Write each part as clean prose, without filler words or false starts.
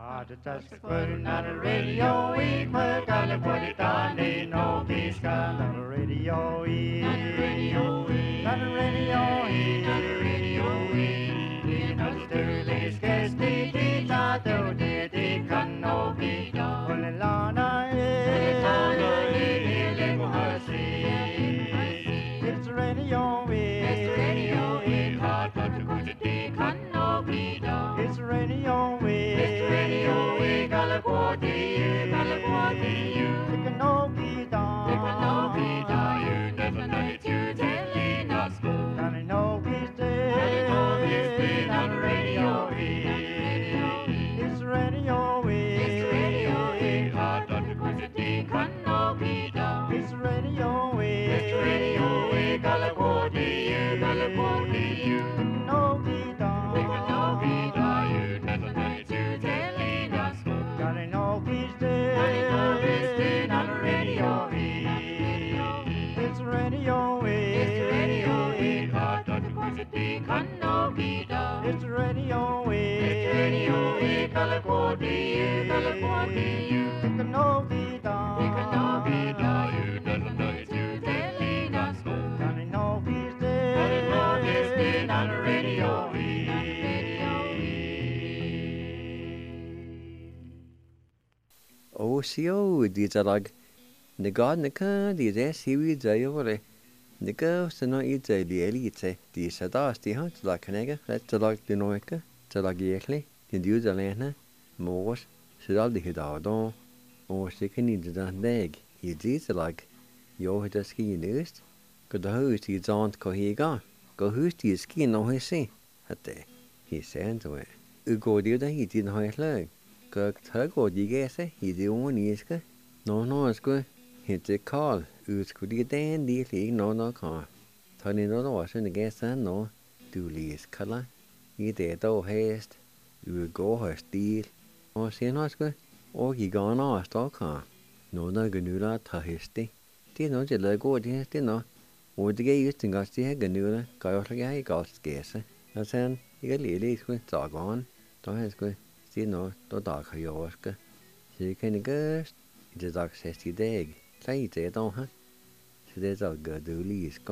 Just putting on the radio, we put on the body down, they know he's got on the radio, on the radio, on the radio, on the radio, you know the dirty scarce the tato, the can no be done. On the lana, it's the radio, it's the radio, hot to go to the can no be done. It's the radio, it's the radio, California, California, it can no be done. It can no be done. You never know it, you telling us go. And I know he's dead. I know he's dead on the radio. It's the radio, it's the radio, hot to go to the can no be done. It's the radio, it's the radio, California, California, it can no be done. It can no be done. You never know it, you telling us go. And I know he's dead. I know he's dead on the radio. It's the radio, it's the radio, hot to go to the can no be done. It's the radio, it's the radio, California, California, it can no be done. It can no be done. You never know it, you telling us go. And I know he's dead. I know he's dead on the radio. Sio, these are like the god, the car, these seaweeds are over the girls are not eat the elite, these are dusty hunts like a nigger, that's like the noica, to like yearly, the dudes are lana, moors, so all the head out on, or sicken in the dag, he did like, yo, the ski news, go the host, he's on go he gone, go who's the skin on his sea, at the, he sent away. Go the other, he didn't have leg. Tug or the guess, he the one is good. No, it's good. Hit the call, who's could get dan dearly, no car. Tony no was in the guess, no, do lease color. He did though haste, you will go her steel, or see no good, or he gone off stock car. No, ganula, tahisti. Did not the go, did no. Or the gay used to got the ganula, got like I got scarce. I said, you get ladies with dog on, don't have good. See no, the dog har yorska. Så you can ghost, the dog says the dag. Say it, don't ha. Så det dog gør du lige sko.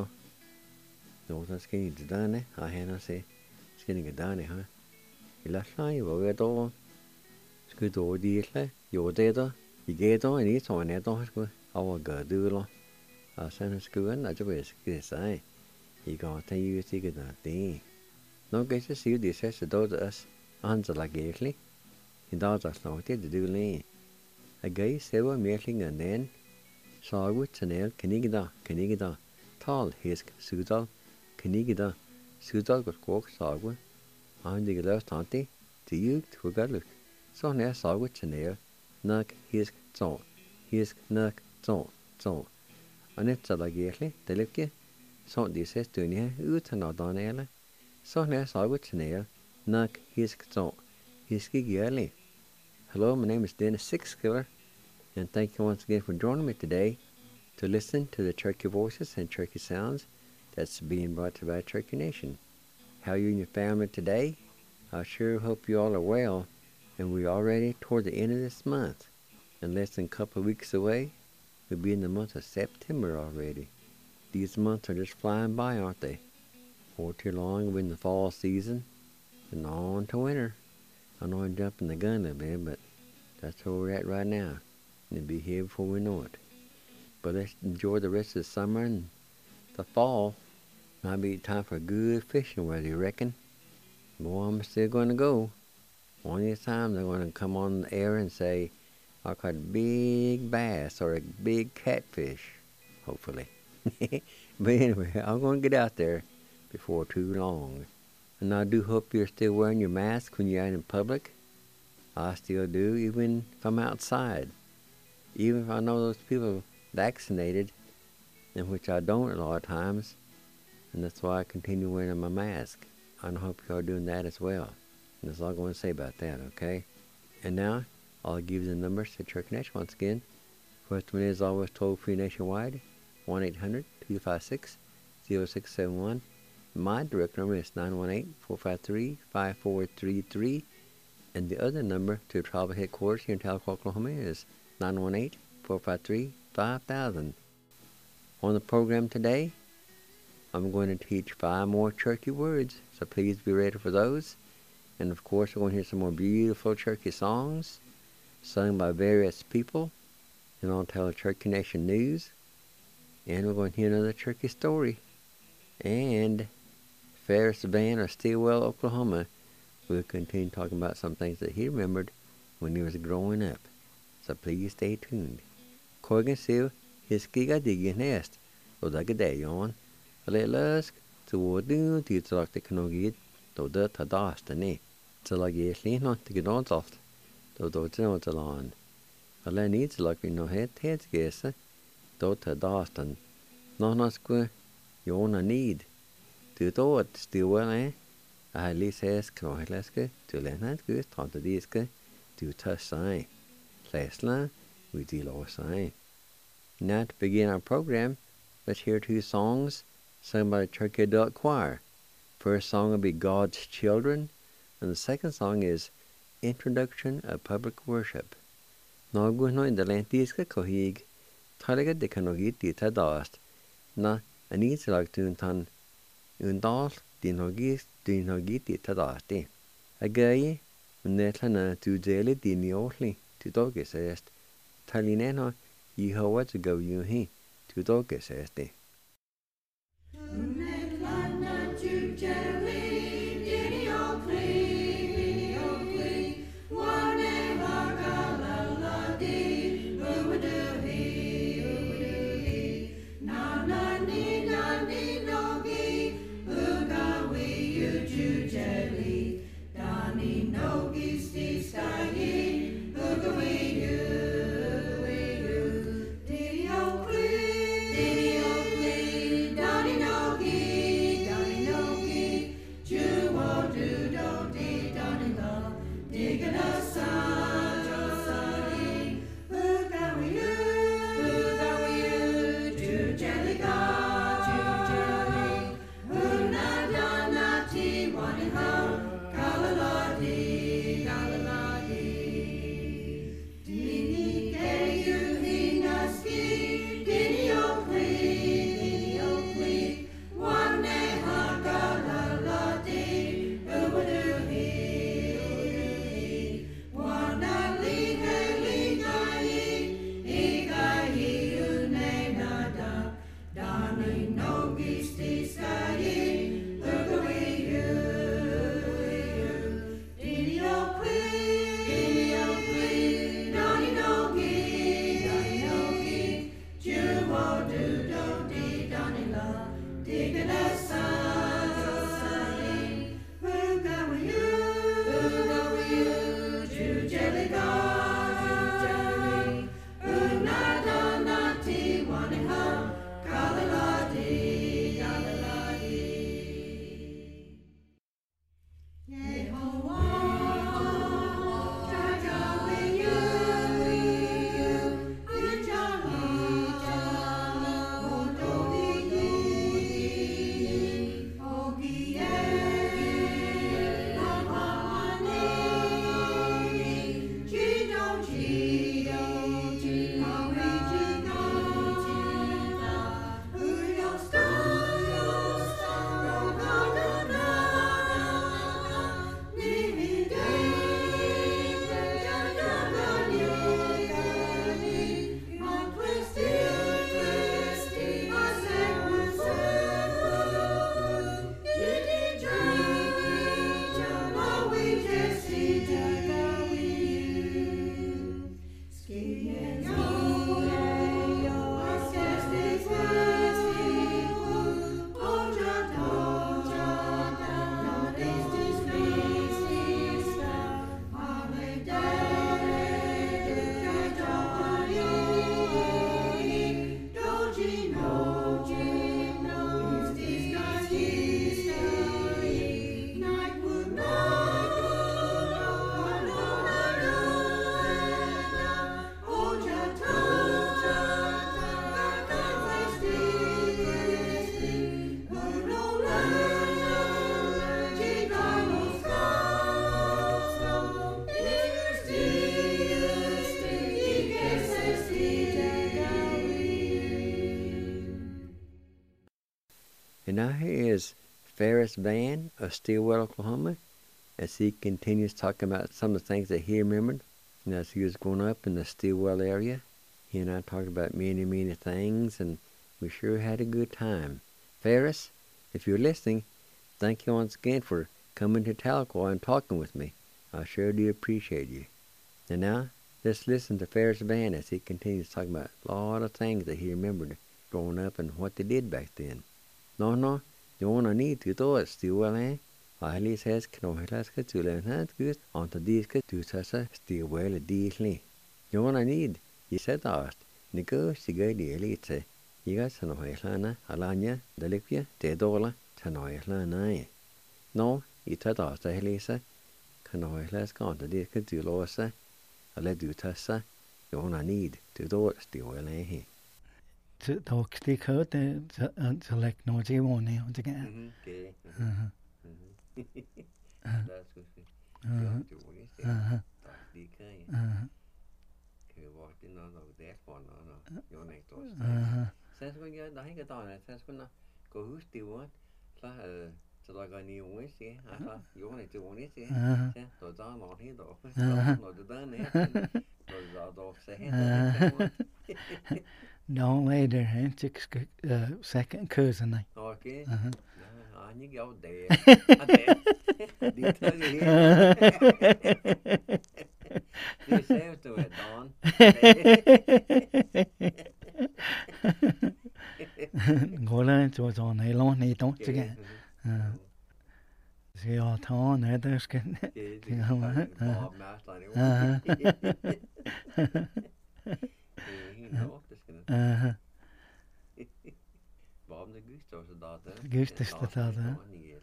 Nå, så skal I det derne, har han og se. Skal I get derne ha. I lader sig, hvor er dog. Skal du de ikke, jo det der. I gav dog en et år net dog sko. Og gør du lo. Og så han skuen, og så vil jeg sige. I går til I sikkert det. Nå kan jeg sige det sætter dog det os. Andre lag egentlig. I dag der slår det du lige. Jeg gav sever merklinger næn. Så ud til næl kanigda. Tal hisk sudal. Kanigda. Sudal går skok sagud. Og han ligger løst tanti. Det jugt hugaluk. Så nær sagud til næl. Nok hisk så. Hisk nok så. Og net så lag egentlig. Det lykke. Så de ses du her uten at danele. Så nær sagud til næl. Nok hisk så. Hiski Gyali. Hello, my name is Dennis Sixkiller, and thank you once again for joining me today to listen to the Cherokee voices and Cherokee sounds that's being brought to you by Cherokee Nation. How are you and your family today? I sure hope you all are well, and we're already toward the end of this month. In less than a couple of weeks away, we'll be in the month of September already. These months are just flying by, aren't they? Before too long, we're in the fall season, and on to winter. I know I'm jumping the gun a bit, but that's where we're at right now. And it'll be here before we know it. But let's enjoy the rest of the summer and the fall. Might be time for a good fishing weather, you reckon? Boy, I'm still going to go. One of these times they're going to come on the air and say, I caught a big bass or a big catfish, hopefully. But anyway, I'm going to get out there before too long. And I do hope you're still wearing your mask when you're out in public. I still do, even if I'm outside. Even if I know those people vaccinated, in which I don't a lot of times. And that's why I continue wearing my mask. I hope you're doing that as well. And that's all I'm going to say about that, okay? And now, I'll give you the numbers to Cherokee Nation once again. First one is always toll-free nationwide, 1-800-256-0671. My direct number is 918-453-5433. And the other number to tribal headquarters here in Tahlequah, Oklahoma is 918-453-5000. On the program today, I'm going to teach 5 more Cherokee words, so please be ready for those. And of course, we're going to hear some more beautiful Cherokee songs sung by various people. And I'll tell Cherokee Nation news. And we're going to hear another Cherokee story. And Ferris Van of Stillwell, Oklahoma, will continue talking about some things that he remembered when he was growing up. So please stay tuned. Corgan Sil, his giga digi nest, or the Gadayon, a little lusk, to what do you talk the Kanogid, though the Tadastane, till I get not to get on soft, though the no to lawn. A little needs like we no head heads guess, though Tadastan. No, not square, you wanna need. To do it still well, eh? I at least ask Krohileska to learn that good, taught the diska, to touch sign. Last line, we deal all sign. Now to begin our program, let's hear 2 songs sung by the Cherokee Adult Choir. First song will be God's Children, and the second song is Introduction of Public Worship. Now go no in the Lantiska Kohig, Talaga de Kanogiti Tadast, na anits like Tuntan Undal dinogiti Tadasti. Again, Netlana to daily dinioli to dogesest, Talineno, ye how to go you he to dogesesti. Diddy-o-clee, now here is Ferris Van of Stillwell, Oklahoma, as he continues talking about some of the things that he remembered as he was growing up in the Stillwell area. He and I talked about many, many things, and we sure had a good time. Ferris, if you're listening, thank you once again for coming to Tahlequah and talking with me. I sure do appreciate you. And now, let's listen to Ferris Van as he continues talking about a lot of things that he remembered growing up and what they did back then. No, you want to need to do it Stillwell, eh? Ahli says, can I ask you to learn how to get on the disc to Sasa Stillwell a dealing. You want to need, you said asked, Nico, Siga the elite. You got some Hilana, Alanya, Delicpia, Tedola, Tanoy Lana. No, you said asked, Elisa. Can I ask on the disc to Losa? I let you Tassa. You want to need to do it Stillwell, eh? To talk stick hurt and select no G1 again. Okay. That's good. Walked in on that one, no, your neck doors. Says when you're dying at all, says when go who's still one, so like I knew once, yeah, I thought you wanted to want it, yeah, so down on here, though, no, the done there, those are dogs say, no, later, second cousin. Okay. You go there. You tell you here. You say to it, Don. Go learn to it on a long need, don't you get? See all torn, there's getting Bob Master, Bob the Gusto's a daughter. Gustos the daughter.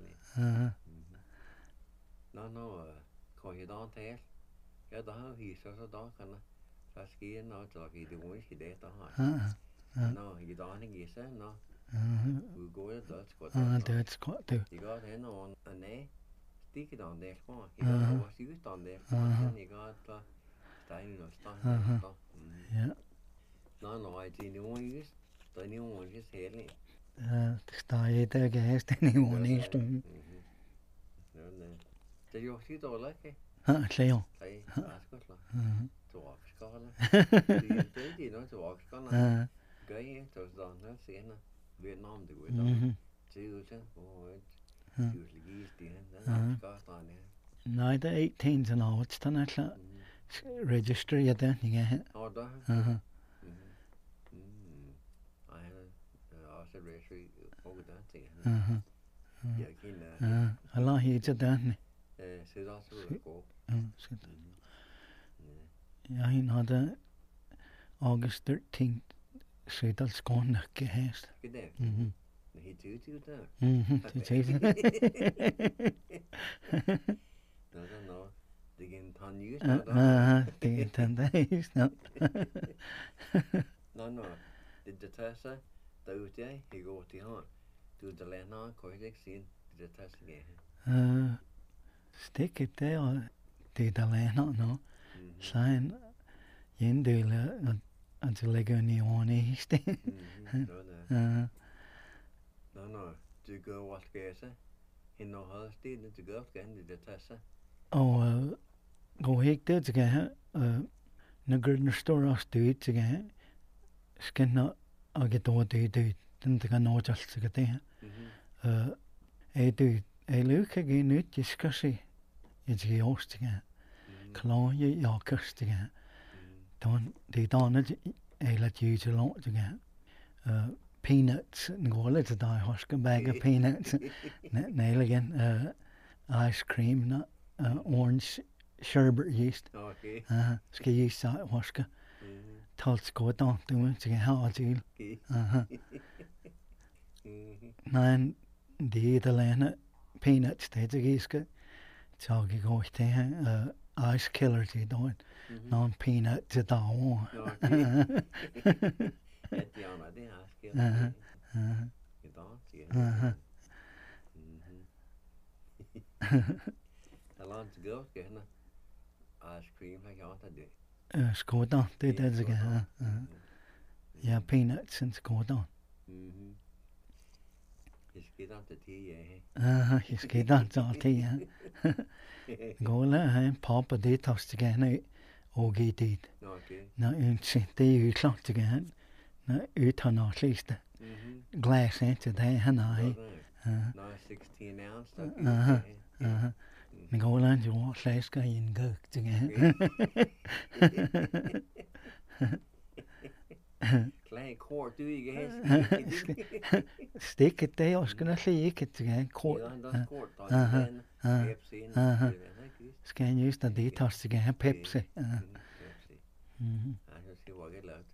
No, call you don't tell. Get the how he's so dark and that's skiing now to like the one she did the heart. No, you don't think you said no. We go to Dutch. That's got to. You got in on a nay, stick it on there for. You got what's used on there for, and you got staying or stuff. Yeah. No, I didn't want to use. The new one just hailing. Stay there, guys. Anyone is to. So you see the like? Cleo. Hey, ask us to walk scholar. You know, to walk scholar. Guy, to the Siena, Vietnam, the Vietnam. Children, usually used the end. Neither 18s and all, it's done at register yet then. Oh, that. I had a registry over that thing. Yeah, I like it done. So that's really cool. Yeah, he had August 13th. So that's gone to haste. Good day. He too there. No. They can turn you. They can 10 days. No. No. Did the Tessa, those day, he go to hunt. Do the land on, correct scene, did the Tessa again? Stick it there, did the land on, no. Sign, you do it until they go near one east. No. Do you go watch Gaza? In no house, did you go again, did the Tessa? Oh, go hik det again. No good store us do it again. Skin not, I get all do. Didn't I know just to get there. I do. I look again, it discussy. It's the host again. Claw your curse again. Don't they don't it? I let you to lot again. Peanuts and go let's die husk a bag of peanuts. Nail again. Ice cream, not orange sherbet yeast. Okay. Ska yeast that huska. Tults go down to it to get hard deal. Nine the lena peanuts they to giska. So you go there ice killer to do it. Non peanut to down. A lot to go, getting ice cream like you want to do. Skoda, det är det. Ja, peanuts and skoda. He skated on salty. Go la papa did toast again. Ogie did. Now in City, you clocked again. Now you turn at least glass into the Hanai. 16 ounce. Go land you want less guy in go again. Clay court, do you guys? Stick it there, I was going to say you could again. Court. Scan use the detox again, Pepsi. I just see what get left.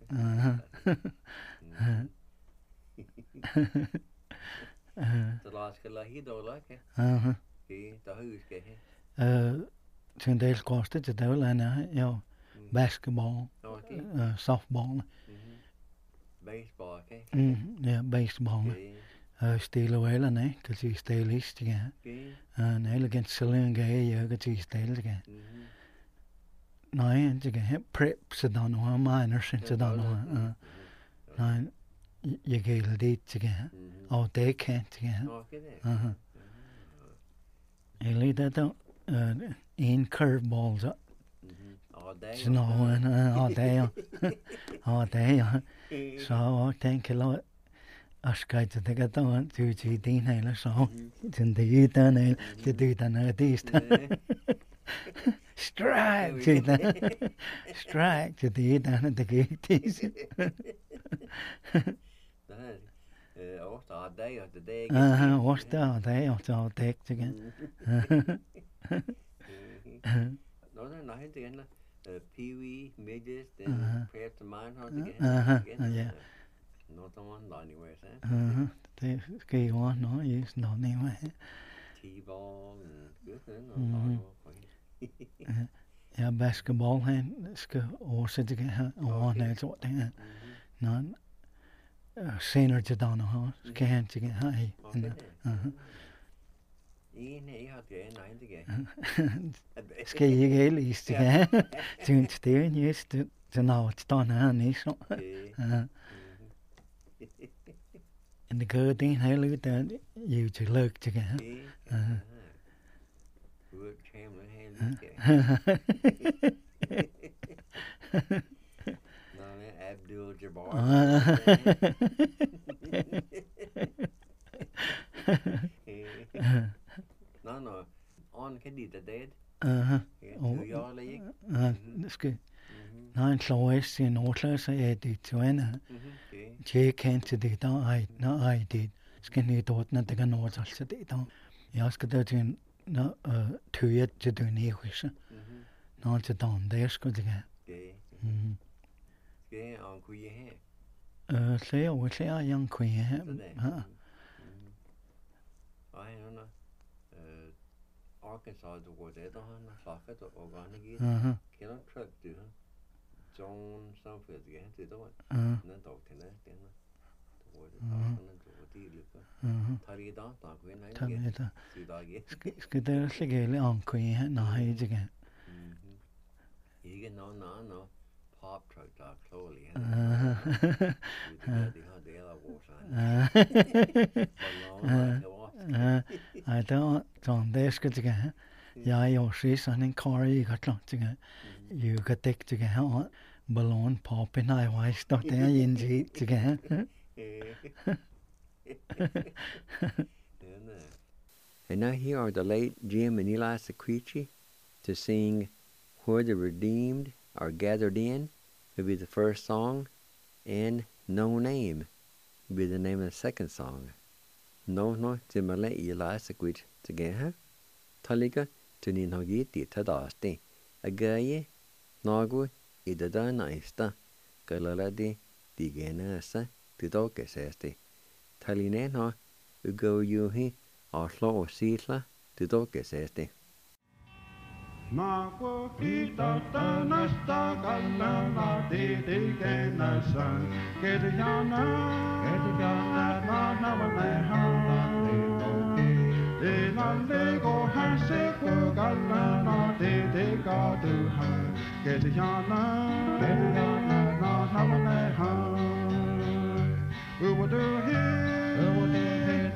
The last guy he don't like it. The who's getting. Tundale costed to do and basketball, softball. Baseball, okay? Yeah, baseball. Steal away, because he's still east again. And against Saloon Gay, you get his tail again. Nine to get preps, I don't know, minor since I don't know. Nine, you get a date again. Oh, they can't again. You lead that out in curveballs up. All day. Snow and all day. All day. So I think a lot. I tried to take it on to Dean Haler, so it's in the Ethan to do the Northeast. Strike to the strike to the Ethan at the gate. All day or the day. What's the all day or all day again? No, they're not again. Pee Wee, midgets, then prep to mine horse again. Yeah. Not the one anywhere, sir. They ski on, no use, no anyway. T-ball and good, Yeah, basketball, and ska also to get on there, sort of thing. None. Senior to down the house, can't to get high. Ska you get at least again? To stay and used to know it's done, honey. So. And the good thing, I look at you to look together. Abdul Jabbar. No. On cái gì dead. That's good. Nine close in order, so I did to enter. Jay can't do that. I did. Skinny thought not to get no also did. You ask that in 2 years to do any wish. Not to down there's good again. On Queen. Say, I wish I young Queen. I don't know. Arkansas to go there, the socket or organic. Cannot truck to John Southfield again to do it. And then talk to that then. Tari don't talk when I get to Skidder Sigale on Queen, no hides again. You get no pop truck talk slowly. I don't there's good again. Yeah, you'll see something Corey you got lots again. You got take to get on balloon popping I was stuck there in the again. And now here are the late Jim and Eli Sequici to sing Where the Redeemed Are Gathered In will be the first song, and No Name will be the name of the second song. No, Jim and Eli Sequici together. Taliga to Ninhogi Titadasti. A gay Nagu Ida Naista Galaladi Diganasa Tidokesesti. Talineno Ugo Yuhi Oslo Sitla Tidokesesti. Nago Pita Tanasta Galana de Ganasan Gedana Navaleha De Nalego Haseko Galana de Gaduha Gedana Navaleha We will do here, na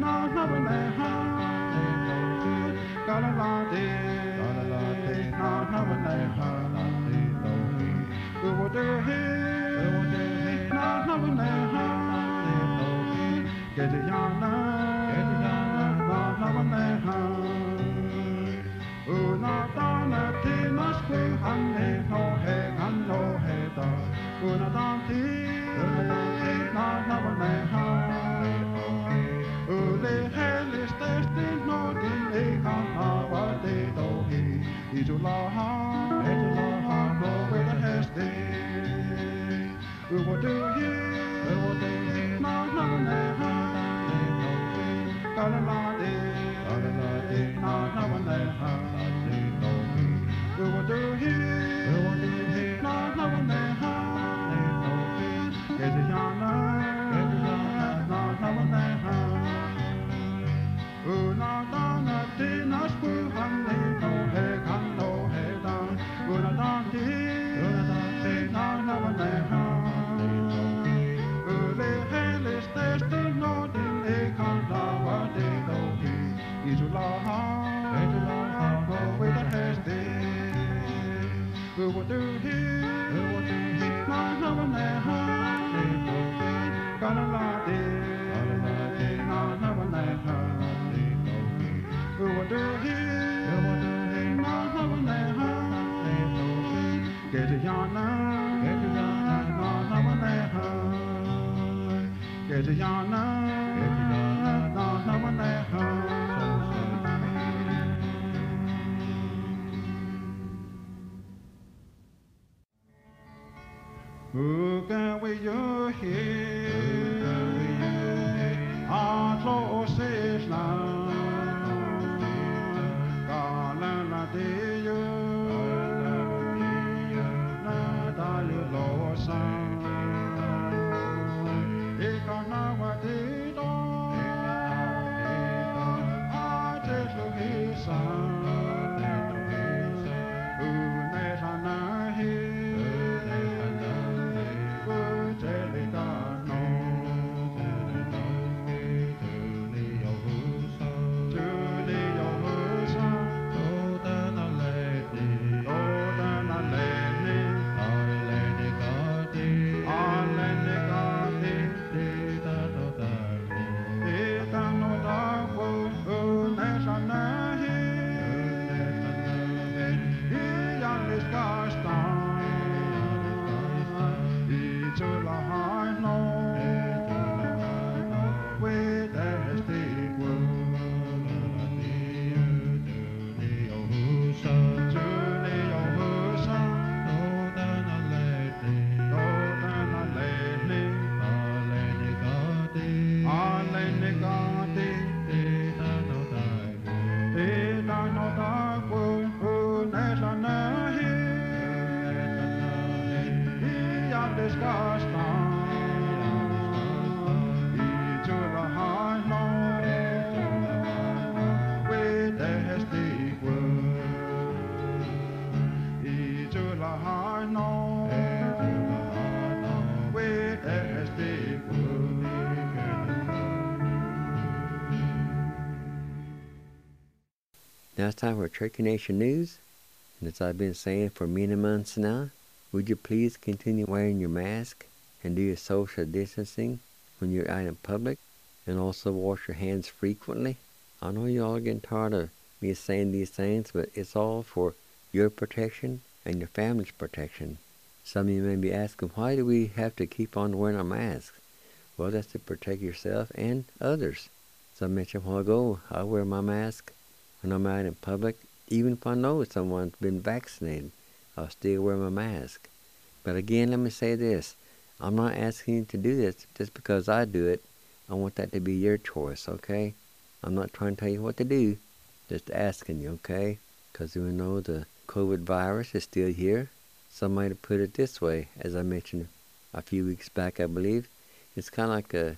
Now it's time for Cherokee Nation News, and as I've been saying for many months now, would you please continue wearing your mask and do your social distancing when you're out in public, and also wash your hands frequently? I know you all are getting tired of me saying these things, but it's all for your protection and your family's protection. Some of you may be asking, why do we have to keep on wearing our masks? Well, that's to protect yourself and others. As I mentioned a while ago, I wear my mask when I'm out in public. Even if I know someone's been vaccinated, I'll still wear my mask. But again, let me say this. I'm not asking you to do this just because I do it. I want that to be your choice, okay? I'm not trying to tell you what to do, just asking you, okay? Because we know the COVID virus is still here. Some might have put it this way, as I mentioned a few weeks back, I believe. It's kind of like a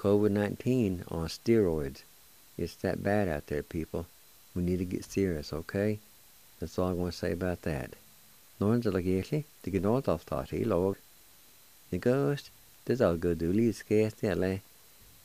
COVID-19 on steroids. It's that bad out there, people. We need to get serious, okay? That's all I'm going to say about that. Någon så lägger det går något av start i lag. Det goes. Det är allt god du lyssnar eller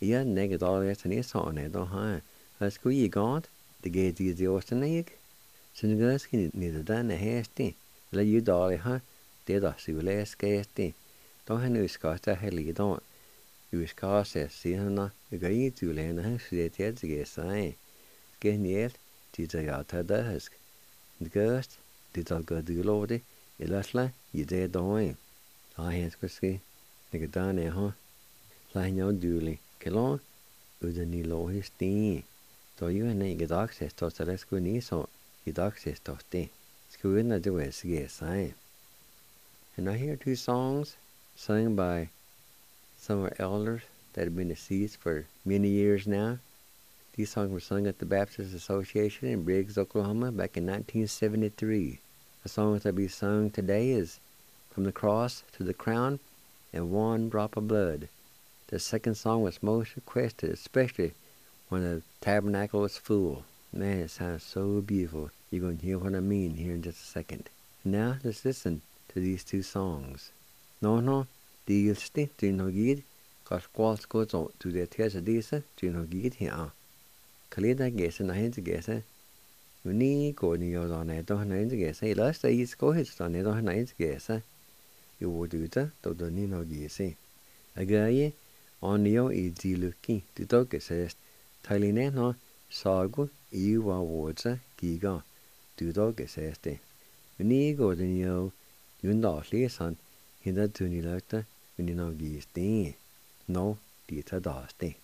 Ja, neg dal er tan is on do ha. As ku yi gant, de ge di di ostenig. Sin gas ki ni de dan hesti. La yu dal ha, de da si les gesti. Do han us skasta heli do. Us kasta si hana, ga yi tu le na si de ge sai. Ge niet, di de ja ta da has. De gast, di dal go du lode, ilasla, yi de doin. Da hens kuski, neg dan ha. La nyo duli, kelon, uda ni lo histi. Do you and I get access to the let's go ni so get access to the school in the US sign. And I hear two songs sung by some of our elders that have been deceased for many years now. These songs were sung at the Baptist Association in Briggs, Oklahoma back in 1973. The song that will be sung today is From the Cross to the Crown and One Drop of Blood. The second song was most requested, especially when the tabernacle was full. Man, it sounds so beautiful. You're going to hear what I mean here in just a second. Now, let's listen to these two songs. No, the ilsti, do you know gid? Cause quals goes on to the tesa disa, do you know gid here? Kalida gesa, na hinta gesa. Uni go ni yo on it, don't na hinta gesa. Last day is go hits on it, don't na hinta gesa. You would do that, don't ni no gisi. Agaye, on yo I di luki, the dog says. Tailine no sagu iwa wodsa giga dudo geseste. Uni go den yo yunda lesan hinda tuni lagta uni no gisti. No dita daste.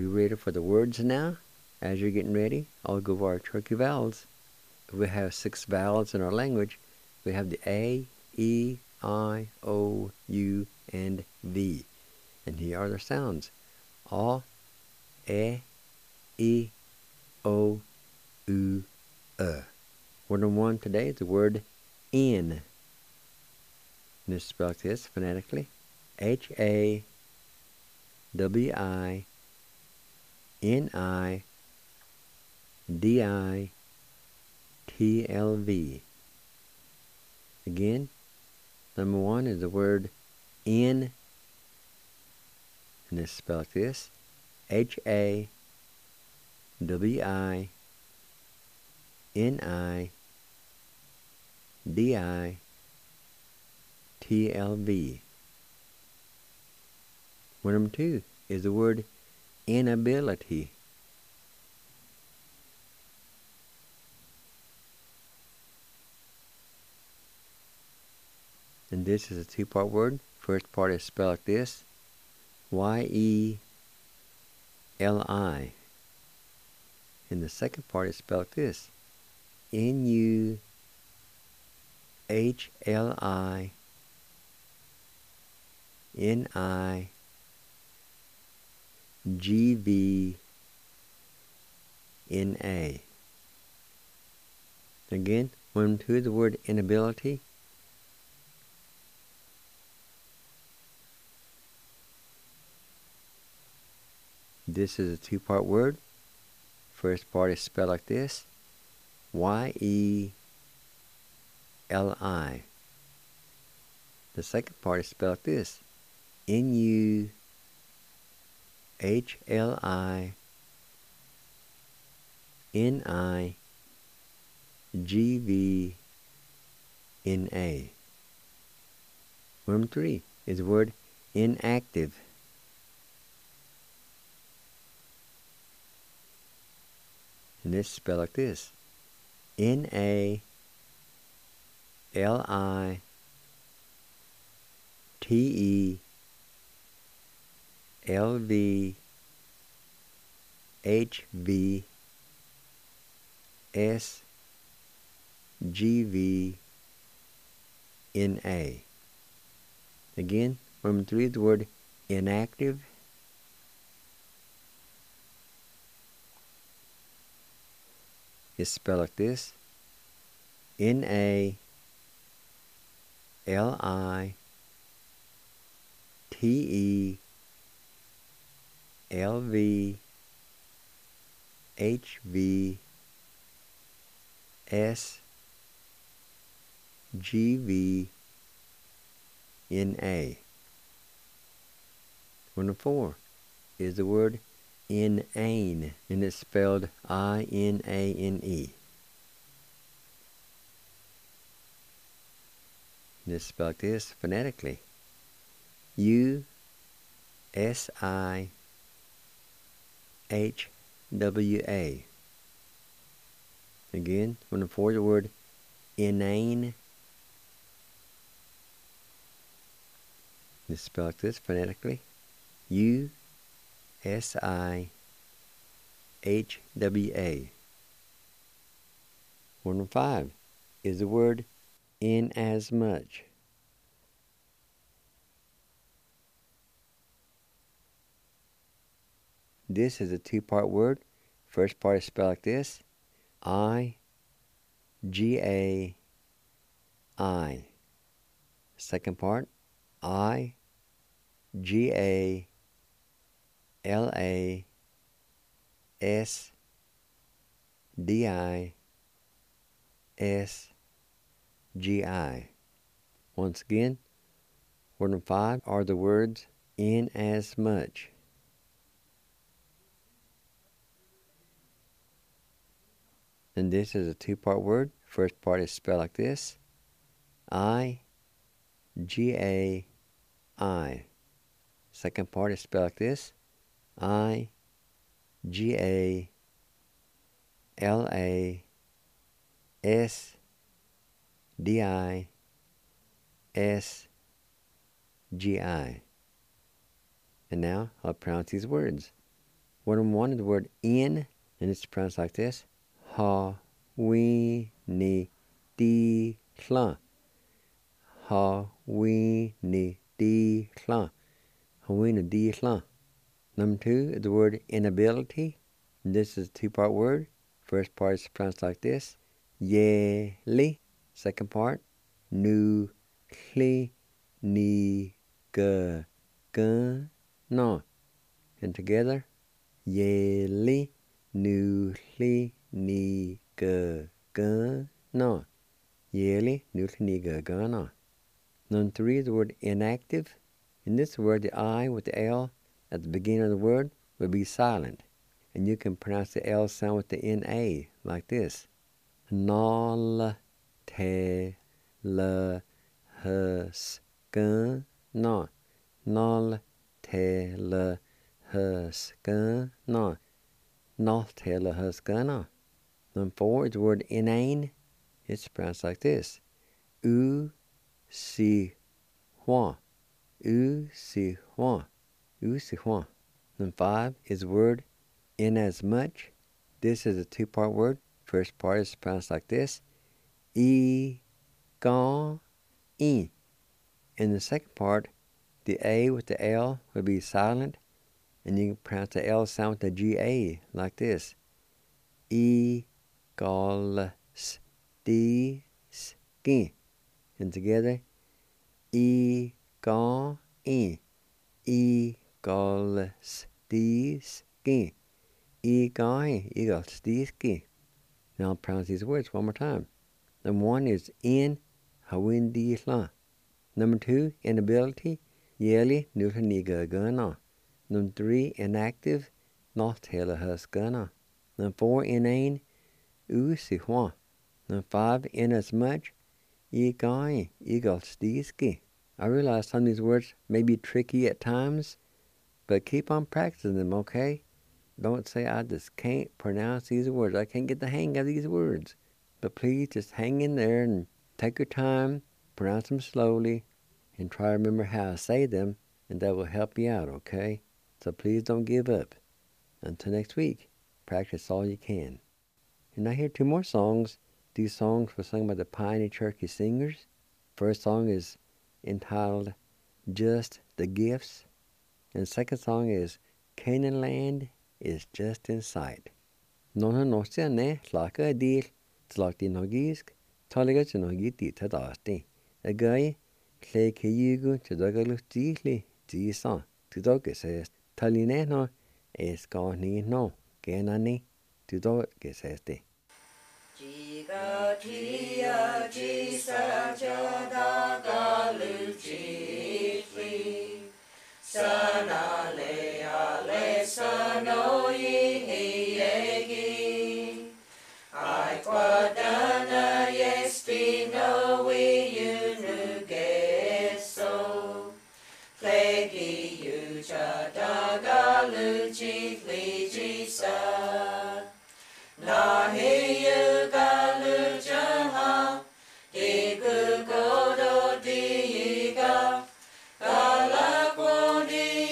you ready for the words now? As you're getting ready, I'll go over our turkey vowels. We have 6 vowels in our language. We have the A, E, I, O, U, and V. And here are the sounds. A, E, O, U, Word number 1 today is the word in. And it's spelled like this phonetically. H-A-W-I-N-I-D-I-T-L-V. Again, number 1 is the word in. And it's spelled like this. H-A-W-I-N-I-D-I-T-L-V. Word number 2 is the word inability. And this is a 2-part word. First part is spelled like this. Y-E-L-I. And the second part is spelled like this. N-I-G-V-N-A. Again, one, two, the word inability. This is a 2-part word. First part is spelled like this. Y-E-L-I. The second part is spelled like this. N-U-H-L-I-N-I-G-V-N-A. Number 3 is the word inactive. And it's spelled like this. N-A-L-I-T-E-L-V-H-V-S-G-V-N-A. Again, number 3 is the word inactive. It's spelled like this. N-A-L-I-T-E-L-V-H-V-S-G-V-N-A. Number 4 is the word inane, and it's spelled I-N-A-N-E. And it's spelled like this phonetically. U-S-I-H-W-A. Again, number 4 is the word inane. It's spelled like this phonetically. U-S-I-H-W-A. Word number 5 is the word inasmuch. This is a 2-part word. First part is spelled like this. I-G-A-I. Second part, I-G-A-L-A-S-D-I-S-G-I. Once again, word number 5 are the words inasmuch. And this is a 2-part word. First part is spelled like this. I-G-A-I. Second part is spelled like this. I-G-A-L-A-S-D-I-S-G-I. And now I'll pronounce these words. 1 is the word in, and it's pronounced like this. Ha, we, ni, di, hla. Ha, we, ni, di, hla. Ha, we, ni, di, hla. Number 2 is the word inability. And this is a 2-part word. First part is pronounced like this. Ye, li. Second part. Nu, hli, ni, ga, ga, na. And together. Ye, li, nu, hli, ni, ga, ga, na. Ye, li, nu, hli, ni, ga, ga, na. Number 3 is the word inactive. In this word, the I with the L at the beginning of the word will be silent. And you can pronounce the L sound with the N-A like this. Nal, te, la, hus, gun, na. Nal, te, la, hus, gun, na. Nal, te, la, hus, gun, na. Number 4 is the word inane. It's pronounced like this. U, si, hua. U, si, hua. U, si, hua. Number 5 is the word inasmuch. This is a 2-part word. First part is pronounced like this. E, ga, e. In the second part, the A with the L will be silent, and you can pronounce the L sound with the G-A like this. E, gal, s, di, ski. And together, E, ga, e. E, gal, s, di, ski. E, ga, e, gal, s, di, ski. Now I'll pronounce these words one more time. Number 1 is in, hawin, di, la. Number 2, inability, yeli, nuta, niga, gana. Number 3, inactive, not tela, hus, gana. Number 4, inane, u, si, hua. Number 5, inasmuch, e, gai, egal, stiski. I realize some of these words may be tricky at times, but keep on practicing them, okay? Don't say, I just can't pronounce these words. I can't get the hang of these words. But please just hang in there and take your time, pronounce them slowly, and try to remember how to say them, and that will help you out, okay? So please don't give up. Until next week, practice all you can. And I hear 2 more songs. These songs were sung by the Piney Cherokee Singers. First song is entitled Just the Gifts. And the second song is Canaan Land is Just in Sight. Nona nosia ne laka deal tlakti nogisk taliga chinogiti tadasti. A guy clay kayugu chadagalu deeply disa to dog says talineno es gani no ganani to dog says de. Jiga tia jisa jadagalu deeply sana le ale sano yegi I quadana yespino we you geso plegi you chadagalu chiefly jisa na he you galu jaha digu godo diga gala kwodi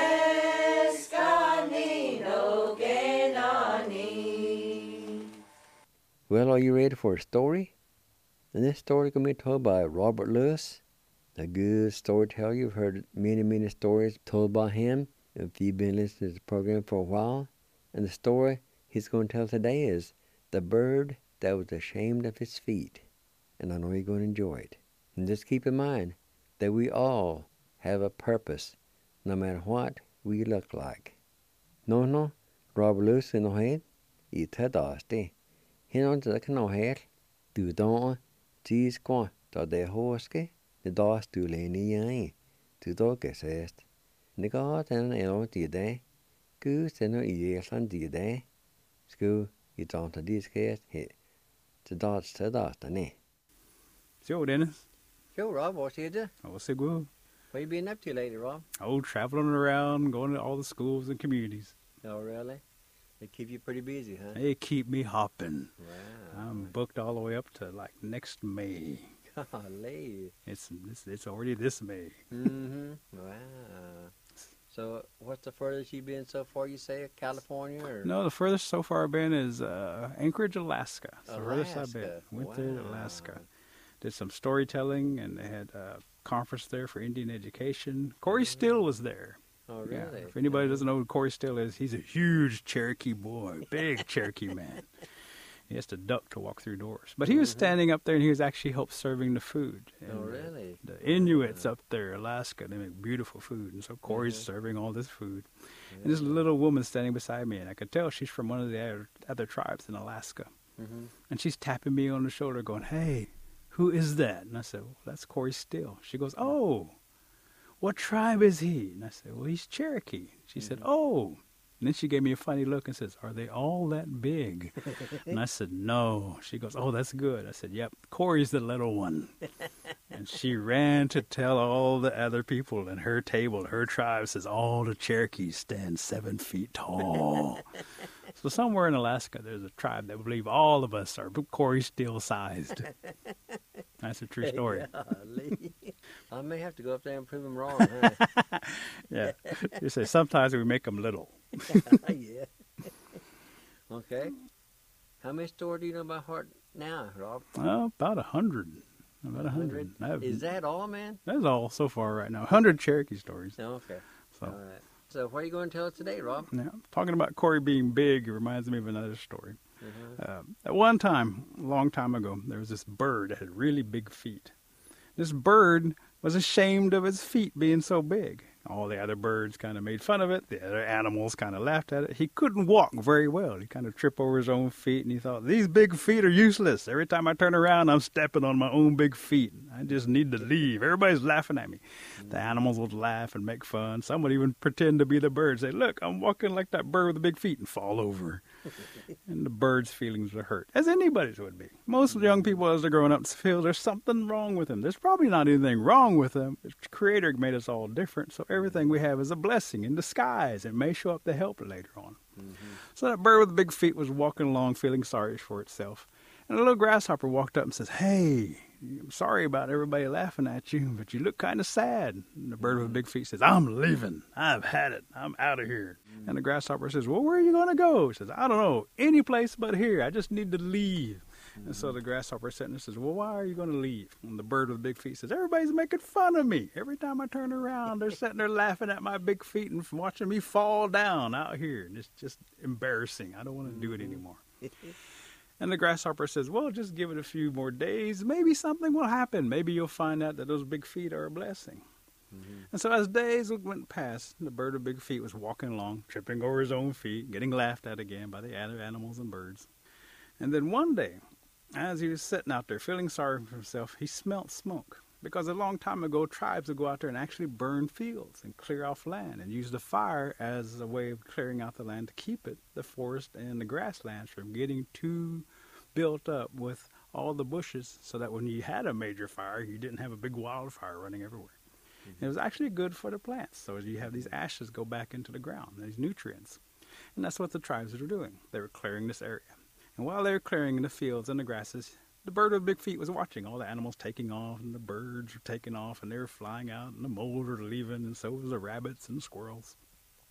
Escanino Genani. Well, are you ready for a story? And this story can be told by Robert Lewis, a good storyteller. You've heard many, many stories told by him if you've been listening to the program for a while. And the story he's going to tell today is The Bird That Was Ashamed of His Feet. And I know you're going to enjoy it. And just keep in mind that we all have a purpose, no matter what we look like. No, Robert Lewis in the head, I tadaste. Hinon to the cano hair, do don't, cheese quan, to the horske, the dos to lany yang, to dog assist. The god and elo to day, goose and no ears on the day. School, you don't these case hit. The dots to dust, ne. So, Dennis. Yo, Rob, what's you do? Oh, say good. What you been up to lately, Rob? Oh, traveling around, going to all the schools and communities. Oh, really? They keep you pretty busy, huh? They keep me hopping. Wow. I'm booked all the way up to like next May. Golly. It's already this May. Mm-hmm. Wow. So, what's the furthest you've been so far, you say? California? Or? No, the furthest so far I've been is Anchorage, Alaska. It's the furthest I've been. Alaska. Went there to Alaska. Did some storytelling, and they had a conference there for Indian education. Corey Still was there. Oh, really? Yeah. If anybody doesn't know who Corey Still is, he's a huge Cherokee boy, big Cherokee man. He has to duck to walk through doors. But he was standing up there, and he was actually helped serving the food. And Oh, really? The Inuits up there, Alaska, they make beautiful food. And so Corey's serving all this food. And this little woman standing beside me, and I could tell she's from one of the other tribes in Alaska. Mm-hmm. And she's tapping me on the shoulder going, "Hey, who is that?" And I said, "Well, that's Corey Still." She goes, "Oh, what tribe is he?" And I said, "Well, he's Cherokee." She said, "Oh." And then she gave me a funny look and says, "Are they all that big?" And I said, "No." She goes, "Oh, that's good." I said, "Yep, Corey's the little one." And she ran to tell all the other people in her table, her tribe says, all the Cherokees stand 7 feet tall. So somewhere in Alaska, there's a tribe that believe all of us are Corey Still sized. That's a true story. Golly. I may have to go up there and prove them wrong, huh? Yeah. You say sometimes we make them little. Yeah. Okay. How many stories do you know about Heart now, Rob? Well, about 100. About 100. Is that all, man? That's all so far right now. 100 Cherokee stories. Oh, okay. So, All right. So what are you going to tell us today, Rob? yeah, talking about Corey being big reminds me of another story. Mm-hmm. At one time, a long time ago, there was this bird that had really big feet. This bird was ashamed of its feet being so big. All the other birds kind of made fun of it. The other animals kind of laughed at it. He couldn't walk very well. He kind of tripped over his own feet, and he thought, these big feet are useless. Every time I turn around, I'm stepping on my own big feet. I just need to leave. Everybody's laughing at me. The animals would laugh and make fun. Some would even pretend to be the bird. Say, look, I'm walking like that bird with the big feet, and fall over. And the bird's feelings were hurt, as anybody's would be. Most young people, as they're growing up, feel there's something wrong with them. There's probably not anything wrong with them. The Creator made us all different, so everything we have is a blessing in disguise and may show up to help later on. So that bird with the big feet was walking along feeling sorry for itself. And a little grasshopper walked up and says, hey, I'm sorry about everybody laughing at you, but you look kind of sad. And the bird with the big feet says, I'm leaving. I've had it. I'm out of here. And the grasshopper says, well, where are you going to go? He says, I don't know. Any place but here. I just need to leave. And so the grasshopper sits and says, well, why are you going to leave? And the bird with the big feet says, everybody's making fun of me. Every time I turn around, they're sitting there laughing at my big feet and watching me fall down out here. And it's just embarrassing. I don't want to do it anymore. And the grasshopper says, well, just give it a few more days. Maybe something will happen. Maybe you'll find out that those big feet are a blessing. And so as days went past, the bird with big feet was walking along, tripping over his own feet, getting laughed at again by the other animals and birds. And then one day, as he was sitting out there feeling sorry for himself, he smelt smoke. Because a long time ago, tribes would go out there and actually burn fields and clear off land and use the fire as a way of clearing out the land to keep it, the forest and the grasslands, from getting too built up with all the bushes, so that when you had a major fire, you didn't have a big wildfire running everywhere. It was actually good for the plants. So you have these ashes go back into the ground, these nutrients. And that's what the tribes were doing. They were clearing this area. And while they were clearing the fields and the grasses, the bird with big feet was watching all the animals taking off, and the birds were taking off, and they were flying out, and the moles were leaving, and so was the rabbits and squirrels.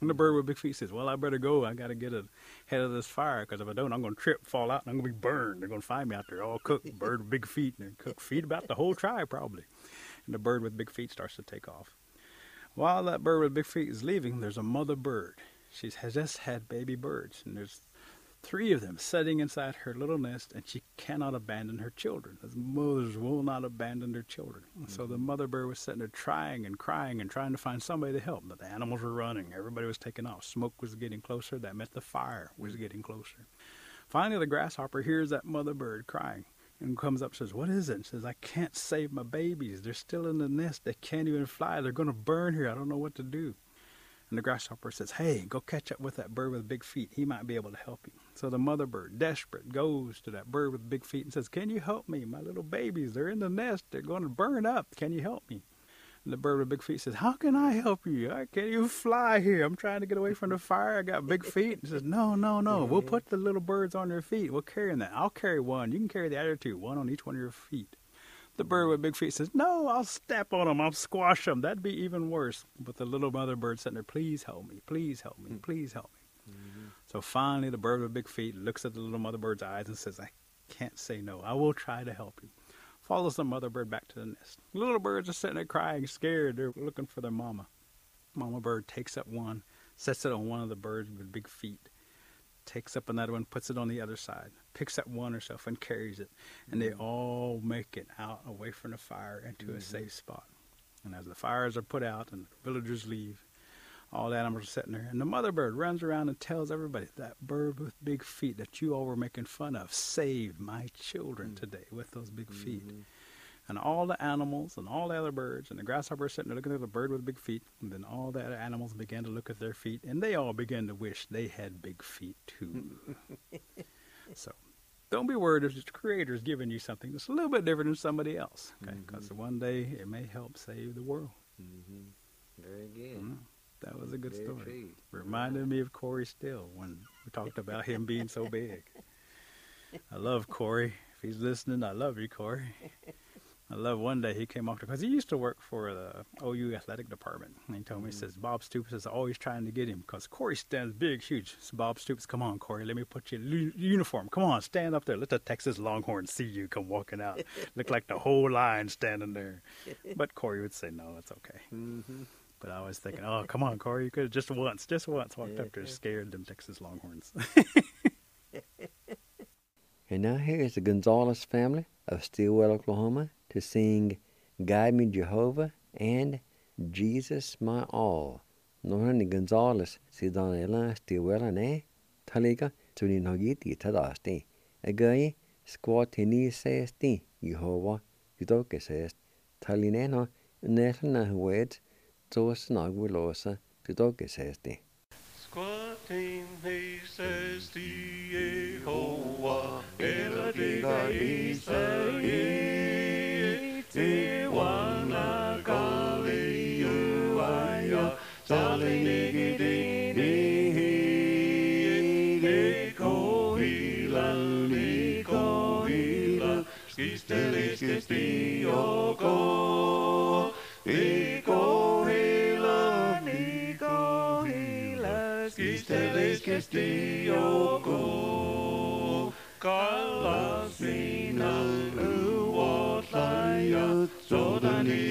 And the bird with big feet says, well, I better go. I got to get ahead of this fire, because if I don't, I'm going to trip, fall out, and I'm going to be burned. They're going to find me out there all cooked. Bird with big feet, and cooked feet about the whole tribe probably. And the bird with big feet starts to take off. While that bird with big feet is leaving, there's a mother bird. She has just had baby birds, and there's 3 of them sitting inside her little nest, and she cannot abandon her children, as mothers will not abandon their children. Mm-hmm. So the mother bird was sitting there trying and crying and trying to find somebody to help, but the animals were running. Everybody was taking off. Smoke was getting closer. That meant the fire was getting closer. Finally, the grasshopper hears that mother bird crying and comes up and says, what is it? And says, I can't save my babies. They're still in the nest. They can't even fly. They're going to burn here. I don't know what to do. And the grasshopper says, hey, go catch up with that bird with big feet. He might be able to help you. So the mother bird, desperate, goes to that bird with big feet and says, can you help me? My little babies, they're in the nest. They're going to burn up. Can you help me? And the bird with big feet says, how can I help you? I can't even fly here. I'm trying to get away from the fire. I got big feet. And says, no. We'll put the little birds on their feet. We'll carry them. I'll carry one. You can carry the other 2, one on each one of your feet. The bird with big feet says, no, I'll step on them. I'll squash them. That'd be even worse. But the little mother bird sitting there, please help me. Please help me. Please help me. Mm-hmm. So finally, the bird with big feet looks at the little mother bird's eyes and says, I can't say no. I will try to help you. Follows the mother bird back to the nest. The little birds are sitting there crying, scared. They're looking for their mama. Mama bird takes up one, sets it on one of the birds with big feet, takes up another one, puts it on the other side, picks up one herself and carries it. And they all make it out away from the fire into a safe spot. And as the fires are put out and the villagers leave, all the animals are sitting there. And the mother bird runs around and tells everybody, that bird with big feet that you all were making fun of saved my children today with those big feet. And all the animals and all the other birds and the grasshopper sitting there looking at the bird with big feet. And then all the other animals began to look at their feet, and they all began to wish they had big feet too. So don't be worried if the Creator's giving you something that's a little bit different than somebody else. Okay, because one day it may help save the world. Very good. That was a good Very story. true. Reminded me of Corey Still when we talked about him being so big. I love Corey. If he's listening, I love you, Corey. I love one day he came off because he used to work for the OU athletic department. And he told me, he says, Bob Stoops is always trying to get him because Corey stands big, huge. So Bob Stoops, come on, Corey, let me put you in uniform. Come on, stand up there. Let the Texas Longhorns see you come walking out. Look like the whole line standing there. But Corey would say, no, it's okay. But I was thinking, oh, come on, Corey, you could have just once walked up there and scared them Texas Longhorns. And now here is the Gonzalez family of Stillwell, Oklahoma, to sing Guide Me Jehovah and Jesus My All. Nohani Gonzalez si Donella Stillwell ne Taliga Tuni Nogiti Tadasti. Again, Squatini says ti Jehovah Yudoke says Talineno Netna Wed Tosnagwilosa Yudoke says ti. Squatting he says the Yehovah Eladiga Israel Tiwana Kali Uaya Salinigi Niko Hila Skistelis Kistioko Niko Hila Skistelis Kistioko Kalasina Uotlaya Sodani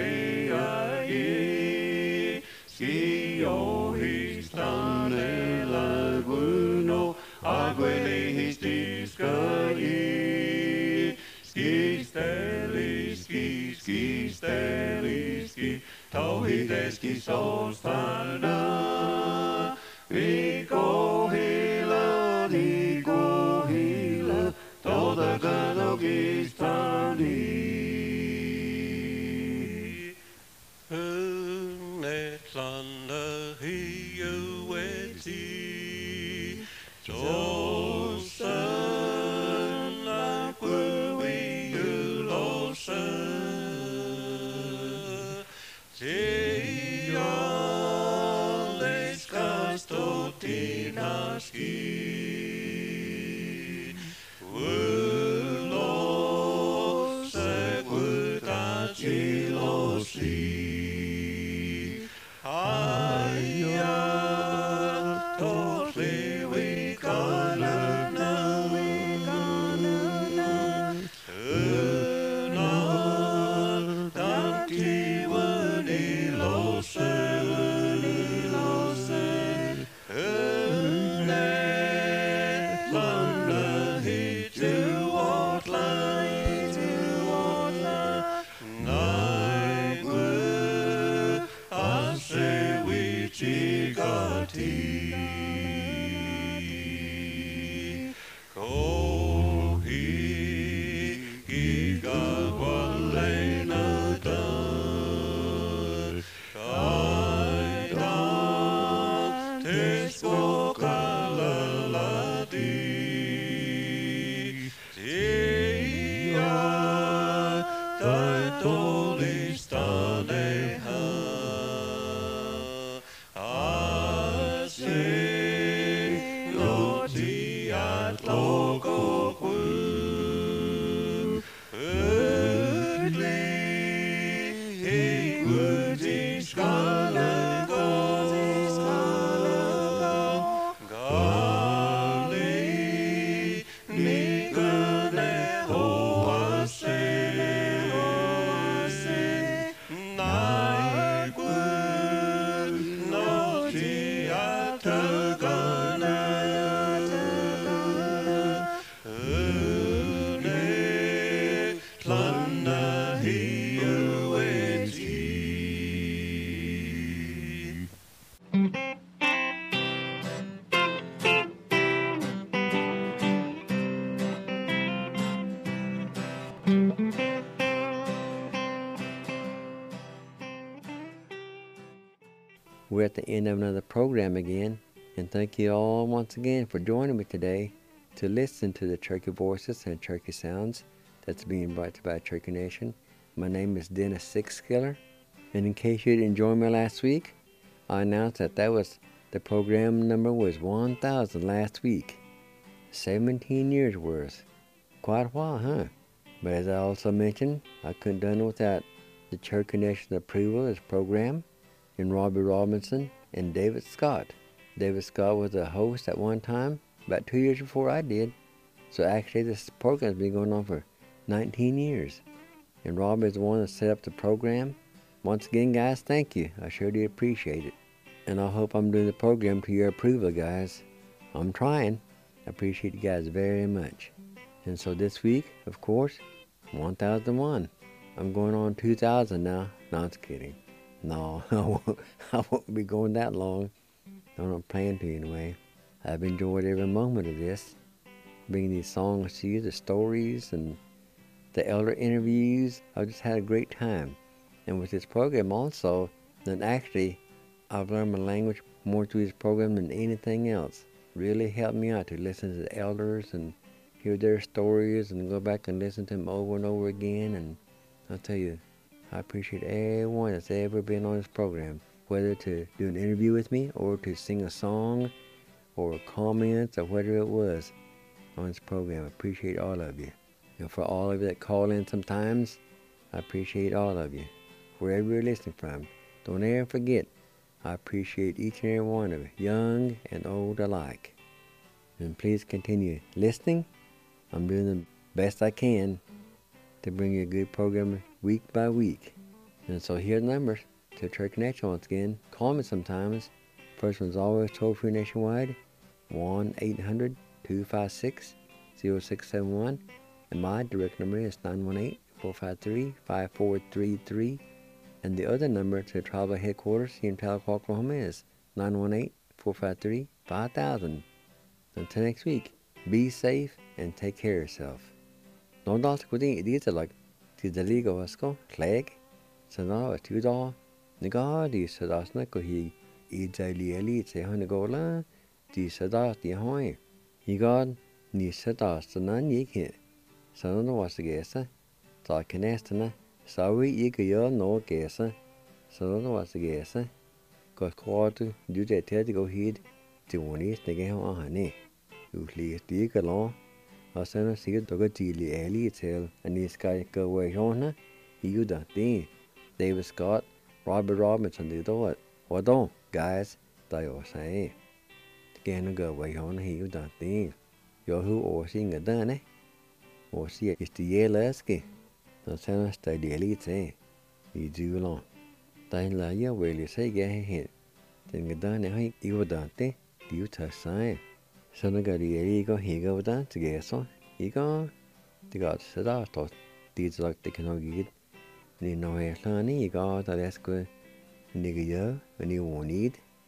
Ueai Skio Histanela Guno Agueli Histiskai Skisteliski Tauhideski Sostana Niko Hila Toda Gadogistani Netlanda Hiueti Josan Lakui Ulosa Tiales Castotinaski Chilosi, Aya. We're at the end of another program again, and thank you all once again for joining me today to listen to the Cherokee Voices and Cherokee Sounds that's being brought to you by Cherokee Nation. My name is Dennis Sixkiller, and in case you didn't join me last week, I announced that was the program number was 1,000 last week. 17 years worth. Quite a while, huh? But as I also mentioned, I couldn't have done it without the Cherokee Nation's approval of this program, and Robbie Robinson and David Scott. David Scott was a host at one time, about 2 years before I did. So actually this program's been going on for 19 years. And Robbie is the one that set up the program. Once again, guys, thank you. I sure do appreciate it. And I hope I'm doing the program to your approval, guys. I'm trying. I appreciate you guys very much. And so this week, of course, 1001. I'm going on 2000 now. No, I'm just kidding. No, I won't be going that long. I don't plan to anyway. I've enjoyed every moment of this. Bringing these songs to you, the stories and the elder interviews. I've just had a great time. And with this program also, then actually I've learned my language more through this program than anything else. Really helped me out to listen to the elders and hear their stories and go back and listen to them over and over again. And I'll tell you, I appreciate everyone that's ever been on this program, whether to do an interview with me or to sing a song or comments or whatever it was on this program. I appreciate all of you. And for all of you that call in sometimes, I appreciate all of you. Wherever you're listening from, don't ever forget, I appreciate each and every one of you, young and old alike. And please continue listening. I'm doing the best I can to bring you a good program week by week. And so here are the numbers to Cherokee Nation once again. Call me sometimes. First one's always toll-free nationwide, 1-800-256-0671. And my direct number is 918-453-5433. And the other number to tribal headquarters here in Tahlequah, Oklahoma is 918-453-5000. Until next week, be safe and take care of yourself. No dals kudi dita like tidaligo asko clag. Sana tuda niga di sadasna ko hi idali ali se hanagola di sadas di hoy. Higad ni sadas sana yiki. Sana no wasagesa. Ta kenestana sawi yiga no gesa. Sana no wasagesa. Ko kwatu dude tedi go hid ti woni snege ho ahani. Ukli di galon. Og så er sikkert dere tidlig ærlige til, at I skal gå over hjørne. I da det. David Scott, Robbie Robinson, det er og da, guys, der jo sagde. Det kan gå over hjørne, I da det. Jeg har også ingen denne. Og siger, hvis det gælder ske, så sender stadig ærlige til. I dyrlån. Der er en lager, hvor jeg siger hen. Den kan denne har I da det. De jo tager sig. Så når de ikke hænger over der til gæster, ikke det gør så der står det så det kan nok ikke det når jeg slår ned ikke der er sgu nikke jeg og ni wonid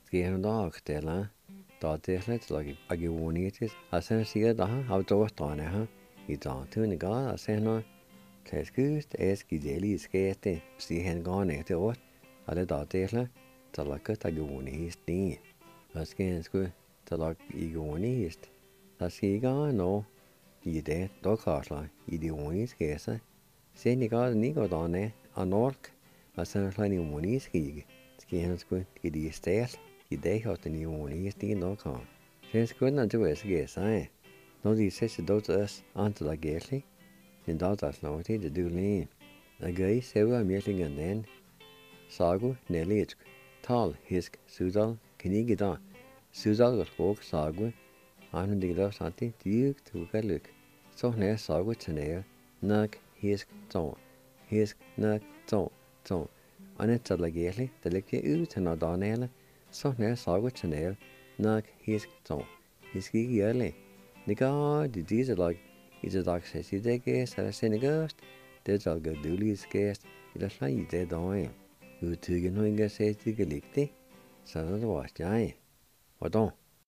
Skihan dag stella. Da tehlet lag agunitis. Asen siga da ha dåstane ha. I da tuniga aseno. Teskust eskideli skete. Stihen gane til åt. Alle da tehlet. Talakat agunitis ni. Asken sku talag igunitis. Asiga no. I det dokasla. I de unis kesa. Seniga nigo dane. Anork. Asen slani unis kige. Skihan sku I de stel. I dag har den unis ni dokan. Sen sku na du kesa. No di sesse dotas antala geli. In datas no ti de dulin. Agai sewa mielingen den. Sagu nelit. Tal hisk sudal knigida. Sudal gok sagu. Anu digla santi diuk tugaluk. So ne sagu tene. Nak hisk ton. Hisk nak ton. Ton. Anet talageli delike ut na danele. So ne sagu tene. Nak hisk ton. Hiski gele. Nika di dieselag. I de dag ses I det gæst, eller senegast. Det er alga dulis gæst. I det slag I det dagen. Uttygen og inga ses I gelikti. Så det var jeg. Og da?